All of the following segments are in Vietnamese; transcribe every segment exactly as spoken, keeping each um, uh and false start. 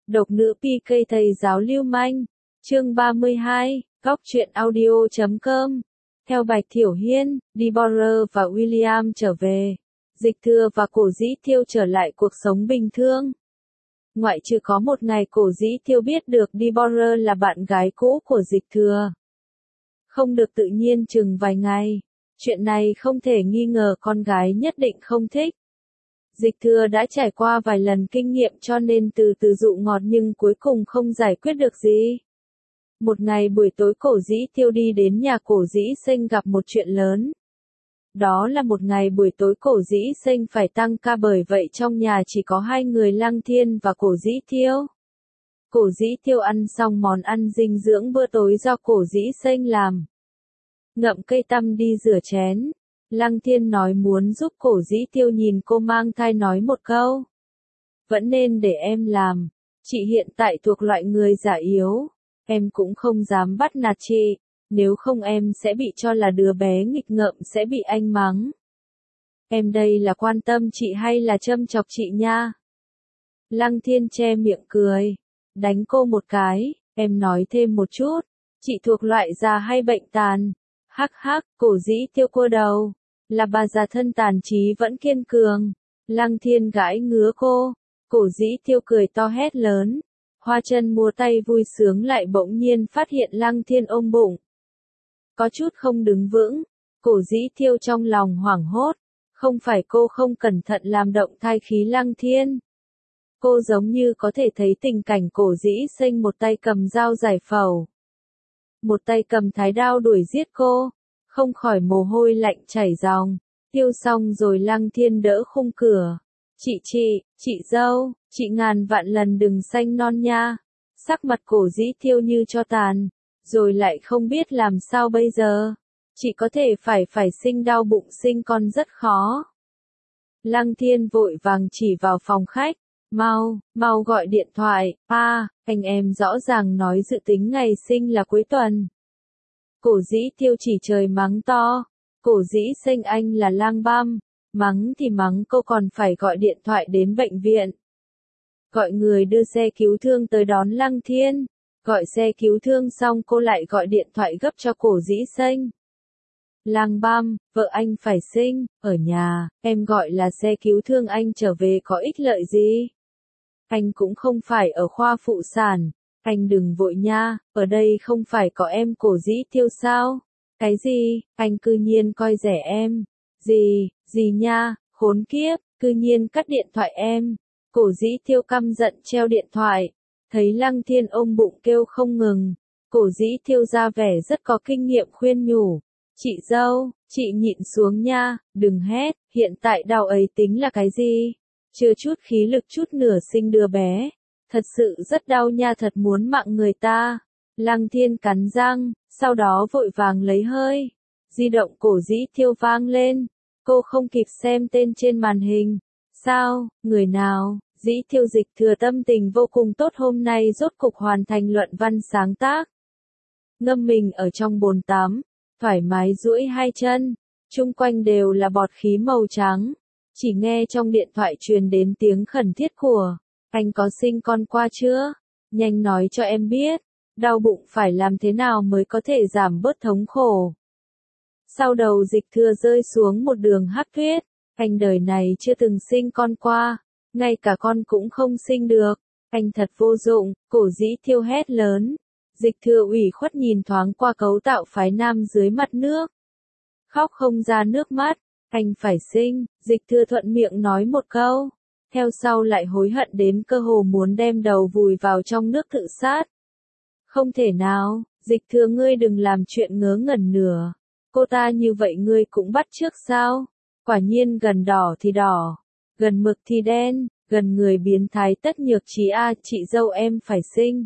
Độc nữ pê ca thầy giáo lưu manh. Chương ba mươi hai, góc truyện audio chấm com. Theo Bạch Thiểu Hiên, Deborah và William trở về. Dịch Thừa và Cổ Dĩ Thiêu trở lại cuộc sống bình thường. Ngoại trừ có một ngày Cổ Dĩ Thiêu biết được Deborah là bạn gái cũ của Dịch Thừa. Không được tự nhiên chừng vài ngày. Chuyện này không thể nghi ngờ con gái nhất định không thích. Dịch Thừa đã trải qua vài lần kinh nghiệm cho nên từ từ dụ ngọt nhưng cuối cùng không giải quyết được gì. Một ngày buổi tối Cổ Dĩ Thiêu đi đến nhà Cổ Dĩ Sinh gặp một chuyện lớn. Đó là một ngày buổi tối Cổ Dĩ Sinh phải tăng ca bởi vậy trong nhà chỉ có hai người Lăng Thiên và Cổ Dĩ Thiêu. Cổ Dĩ Thiêu ăn xong món ăn dinh dưỡng bữa tối do Cổ Dĩ Sinh làm. Ngậm cây tăm đi rửa chén. Lăng Thiên nói muốn giúp Cổ Dĩ Thiêu nhìn cô mang thai nói một câu. Vẫn nên để em làm. Chị hiện tại thuộc loại người già yếu. Em cũng không dám bắt nạt chị. Nếu không em sẽ bị cho là đứa bé nghịch ngợm sẽ bị anh mắng. Em đây là quan tâm chị hay là châm chọc chị nha? Lăng Thiên che miệng cười. Đánh cô một cái. Em nói thêm một chút. Chị thuộc loại già hay bệnh tàn? Hắc hắc, Cổ Dĩ Thiêu cua đầu. Là bà già thân tàn trí vẫn kiên cường. Lăng Thiên gãi ngứa cô. Cổ Dĩ Thiêu cười to hét lớn. Hoa chân múa tay vui sướng lại bỗng nhiên phát hiện Lăng Thiên ôm bụng. Có chút không đứng vững. Cổ Dĩ Thiêu trong lòng hoảng hốt. Không phải cô không cẩn thận làm động thai khí Lăng Thiên. Cô giống như có thể thấy tình cảnh Cổ Dĩ Sinh một tay cầm dao giải phẫu. Một tay cầm thái đao đuổi giết cô. Không khỏi mồ hôi lạnh chảy ròng. Tiêu xong rồi Lăng Thiên đỡ khung cửa. Chị chị, chị dâu, chị ngàn vạn lần đừng xanh non nha. Sắc mặt Cổ Dĩ Thiêu như cho tàn. Rồi lại không biết làm sao bây giờ. Chị có thể phải phải sinh đau bụng sinh con rất khó. Lăng Thiên vội vàng chỉ vào phòng khách. Mau, mau gọi điện thoại. À, anh em rõ ràng nói dự tính ngày sinh là cuối tuần. Cổ Dĩ Thiêu chỉ trời mắng to. Cổ Dĩ Sinh anh là lang băm. Mắng thì mắng cô còn phải gọi điện thoại đến bệnh viện. Gọi người đưa xe cứu thương tới đón Lăng Thiên. Gọi xe cứu thương xong cô lại gọi điện thoại gấp cho Cổ Dĩ Sinh. Lang băm, vợ anh phải sinh, ở nhà, em gọi là xe cứu thương anh trở về có ích lợi gì? Anh cũng không phải ở khoa phụ sản. Anh đừng vội nha, ở đây không phải có em Cổ Dĩ Thiêu sao? Cái gì, anh cư nhiên coi rẻ em? Gì, gì nha, khốn kiếp, cư nhiên cắt điện thoại em. Cổ Dĩ Thiêu căm giận treo điện thoại. Thấy Lăng Thiên ôm bụng kêu không ngừng. Cổ Dĩ Thiêu ra vẻ rất có kinh nghiệm khuyên nhủ. Chị dâu, chị nhịn xuống nha, đừng hét, hiện tại đau ấy tính là cái gì? Chưa chút khí lực chút nửa sinh đứa bé. Thật sự rất đau nha, thật muốn mạng người ta. Lăng Thiên cắn răng, sau đó vội vàng lấy hơi. Di động Cổ Dĩ Thiêu vang lên. Cô không kịp xem tên trên màn hình. Sao, người nào? Dĩ Thiêu Dịch Thừa tâm tình vô cùng tốt hôm nay rốt cục hoàn thành luận văn sáng tác. Ngâm mình ở trong bồn tắm, thoải mái duỗi hai chân, chung quanh đều là bọt khí màu trắng. Chỉ nghe trong điện thoại truyền đến tiếng khẩn thiết của, anh có sinh con qua chưa? Nhanh nói cho em biết, đau bụng phải làm thế nào mới có thể giảm bớt thống khổ. Sau đầu Dịch Thừa rơi xuống một đường hắc tuyết, anh đời này chưa từng sinh con qua, ngay cả con cũng không sinh được, anh thật vô dụng. Cổ Dĩ Thiêu hét lớn. Dịch Thừa ủy khuất nhìn thoáng qua cấu tạo phái nam dưới mặt nước. Khóc không ra nước mắt, anh phải sinh, Dịch Thừa thuận miệng nói một câu. Theo sau lại hối hận đến cơ hồ muốn đem đầu vùi vào trong nước tự sát. Không thể nào, Dịch Thừa ngươi đừng làm chuyện ngớ ngẩn nửa. Cô ta như vậy ngươi cũng bắt chước sao? Quả nhiên gần đỏ thì đỏ, gần mực thì đen, gần người biến thái tất nhược trí a, chị dâu em phải sinh.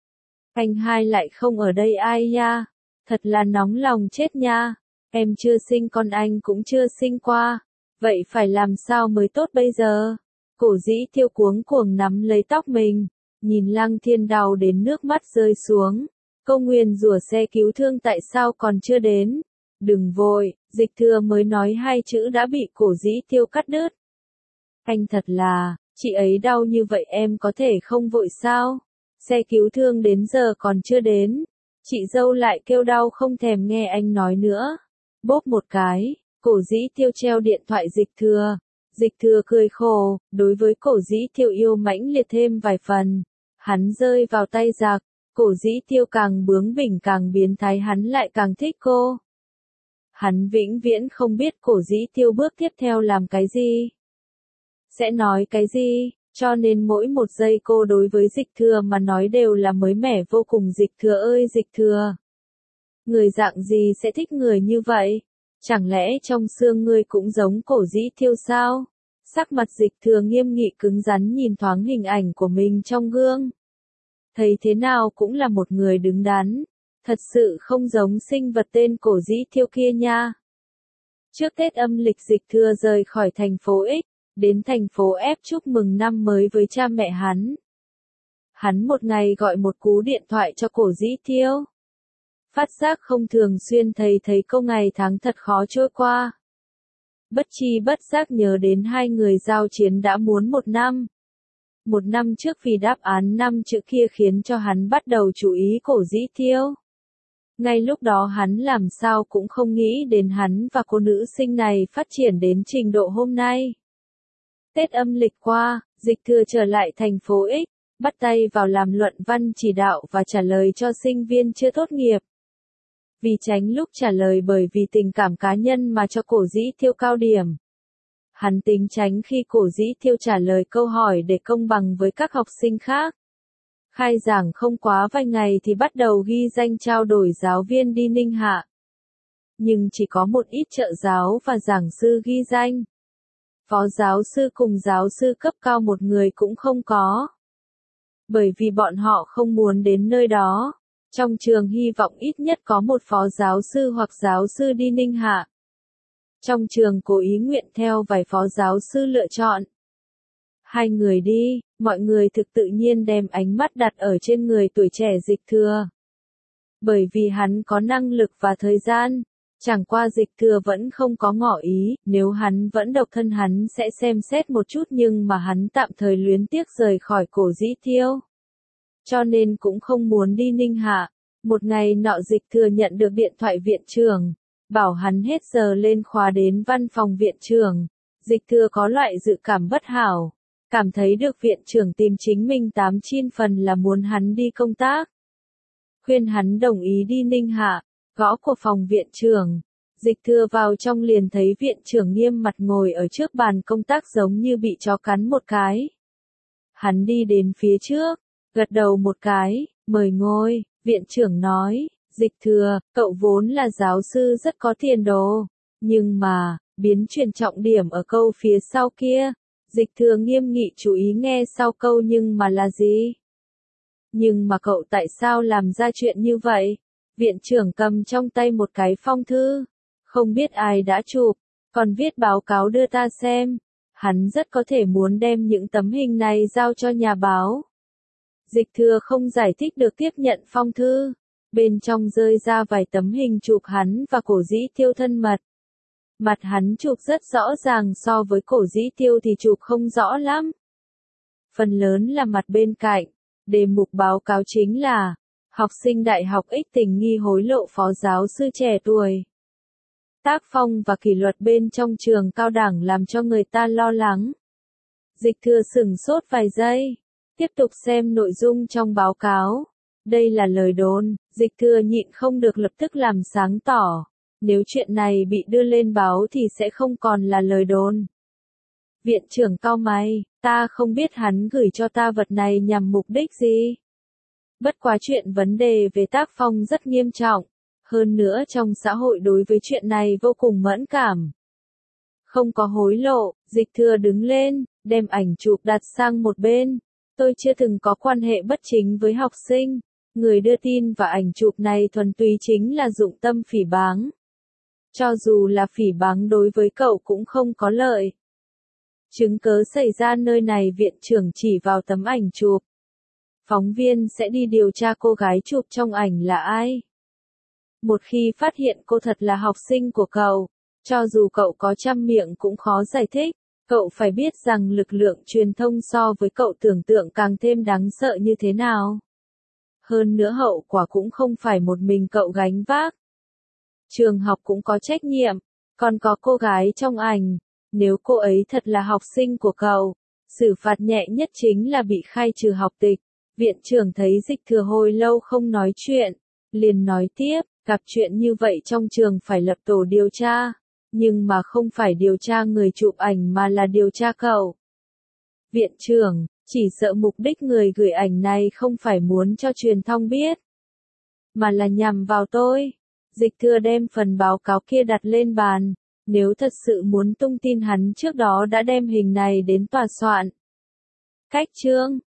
Anh hai lại không ở đây ai nha, thật là nóng lòng chết nha, em chưa sinh con anh cũng chưa sinh qua, vậy phải làm sao mới tốt bây giờ? Cổ Dĩ Thiêu cuống cuồng nắm lấy tóc mình, nhìn Lăng Thiên đau đến nước mắt rơi xuống. Câu nguyền rủa xe cứu thương tại sao còn chưa đến? Đừng vội, Dịch Thừa mới nói hai chữ đã bị Cổ Dĩ Thiêu cắt đứt. Anh thật là, Chị ấy đau như vậy em có thể không vội sao? Xe cứu thương đến giờ còn chưa đến. Chị dâu lại kêu đau không thèm nghe anh nói nữa. Bốp một cái, Cổ Dĩ Tiêu treo điện thoại Dịch Thừa. Dịch Thừa cười khổ, đối với Cổ Dĩ Tiêu yêu mãnh liệt thêm vài phần. Hắn rơi vào tay giặc, Cổ Dĩ Tiêu càng bướng bỉnh càng biến thái hắn lại càng thích cô. Hắn vĩnh viễn không biết Cổ Dĩ Tiêu bước tiếp theo làm cái gì. Sẽ nói cái gì, cho nên mỗi một giây cô đối với Dịch Thừa mà nói đều là mới mẻ vô cùng. Dịch Thừa ơi Dịch Thừa! Người dạng gì sẽ thích người như vậy? Chẳng lẽ trong xương ngươi cũng giống Cổ Dĩ Tiêu sao? Sắc mặt Dịch Thừa nghiêm nghị cứng rắn nhìn thoáng hình ảnh của mình trong gương. Thấy thế nào cũng là một người đứng đắn. Thật sự không giống sinh vật tên Cổ Dĩ Tiêu kia nha. Trước Tết âm lịch Dịch Thừa rời khỏi thành phố X, đến thành phố F chúc mừng năm mới với cha mẹ hắn. Hắn một ngày gọi một cú điện thoại cho Cổ Dĩ Tiêu. Phát giác không thường xuyên thấy thấy câu ngày tháng thật khó trôi qua. Bất chi bất giác nhớ đến hai người giao chiến đã muốn một năm. Một năm trước vì đáp án năm chữ kia khiến cho hắn bắt đầu chú ý Cổ Dĩ Tiêu. Ngay lúc đó hắn làm sao cũng không nghĩ đến hắn và cô nữ sinh này phát triển đến trình độ hôm nay. Tết âm lịch qua, Dịch Thừa trở lại thành phố X, bắt tay vào làm luận văn chỉ đạo và trả lời cho sinh viên chưa tốt nghiệp. Vì tránh lúc trả lời bởi vì tình cảm cá nhân mà cho Cổ Dĩ Tiêu cao điểm. Hắn tính tránh khi Cổ Dĩ Tiêu trả lời câu hỏi để công bằng với các học sinh khác. Khai giảng không quá vài ngày thì bắt đầu ghi danh trao đổi giáo viên đi Ninh Hạ. Nhưng chỉ có một ít trợ giáo và giảng sư ghi danh. Phó giáo sư cùng giáo sư cấp cao một người cũng không có. Bởi vì bọn họ không muốn đến nơi đó. Trong trường hy vọng ít nhất có một phó giáo sư hoặc giáo sư đi Ninh Hạ. Trong trường cố ý nguyện theo vài phó giáo sư lựa chọn. Hai người đi, mọi người thực tự nhiên đem ánh mắt đặt ở trên người tuổi trẻ Dịch Thừa. Bởi vì hắn có năng lực và thời gian, chẳng qua Dịch Thừa vẫn không có ngỏ ý, nếu hắn vẫn độc thân hắn sẽ xem xét một chút nhưng mà hắn tạm thời luyến tiếc rời khỏi Cổ Dĩ Tiêu. Cho nên cũng không muốn đi Ninh Hạ. Một ngày nọ Dịch Thừa nhận được điện thoại viện trưởng, bảo hắn hết giờ lên khóa đến văn phòng viện trưởng. Dịch Thừa có loại dự cảm bất hảo, cảm thấy được viện trưởng tìm chính mình tám chín phần là muốn hắn đi công tác. Khuyên hắn đồng ý đi Ninh Hạ, gõ của phòng viện trưởng. Dịch Thừa vào trong liền thấy viện trưởng nghiêm mặt ngồi ở trước bàn công tác giống như bị chó cắn một cái. Hắn đi đến phía trước, gật đầu một cái, mời ngồi, viện trưởng nói, Dịch Thừa, cậu vốn là giáo sư rất có tiền đồ, nhưng mà, biến chuyển trọng điểm ở câu phía sau kia. Dịch Thừa nghiêm nghị chú ý nghe sau câu nhưng mà là gì? Nhưng mà cậu tại sao làm ra chuyện như vậy? Viện trưởng cầm trong tay một cái phong thư, không biết ai đã chụp, còn viết báo cáo đưa ta xem. Hắn rất có thể muốn đem những tấm hình này giao cho nhà báo. Dịch Thừa không giải thích được tiếp nhận phong thư. Bên trong rơi ra vài tấm hình chụp hắn và Cổ Dĩ Tiêu thân mật. Mặt hắn chụp rất rõ ràng so với Cổ Dĩ Tiêu thì chụp không rõ lắm. Phần lớn là mặt bên cạnh. Đề mục báo cáo chính là học sinh đại học X tình nghi hối lộ phó giáo sư trẻ tuổi. Tác phong và kỷ luật bên trong trường cao đẳng làm cho người ta lo lắng. Dịch Thừa sửng sốt vài giây. Tiếp tục xem nội dung trong báo cáo. Đây là lời đồn, Dịch Thừa nhịn không được lập tức làm sáng tỏ. Nếu chuyện này bị đưa lên báo thì sẽ không còn là lời đồn. Viện trưởng cau mày, ta không biết hắn gửi cho ta vật này nhằm mục đích gì. Bất quá chuyện vấn đề về tác phong rất nghiêm trọng. Hơn nữa trong xã hội đối với chuyện này vô cùng mẫn cảm. Không có hối lộ, Dịch Thừa đứng lên, đem ảnh chụp đặt sang một bên. Tôi chưa từng có quan hệ bất chính với học sinh. Người đưa tin và ảnh chụp này thuần túy chính là dụng tâm phỉ báng. Cho dù là phỉ báng đối với cậu cũng không có lợi. Chứng cớ xảy ra nơi này viện trưởng chỉ vào tấm ảnh chụp. Phóng viên sẽ đi điều tra cô gái chụp trong ảnh là ai. Một khi phát hiện cô thật là học sinh của cậu, cho dù cậu có trăm miệng cũng khó giải thích. Cậu phải biết rằng lực lượng truyền thông so với cậu tưởng tượng càng thêm đáng sợ như thế nào. Hơn nữa hậu quả cũng không phải một mình cậu gánh vác. Trường học cũng có trách nhiệm, còn có cô gái trong ảnh. Nếu cô ấy thật là học sinh của cậu, xử phạt nhẹ nhất chính là bị khai trừ học tịch. Viện trưởng thấy Dịch Thừa hồi lâu không nói chuyện, liền nói tiếp, gặp chuyện như vậy trong trường phải lập tổ điều tra, nhưng mà không phải điều tra người chụp ảnh mà là điều tra cậu. Viện trưởng, chỉ sợ mục đích người gửi ảnh này không phải muốn cho truyền thông biết, mà là nhằm vào tôi. Dịch Thừa đem phần báo cáo kia đặt lên bàn, nếu thật sự muốn tung tin hắn trước đó đã đem hình này đến tòa soạn. Cách chương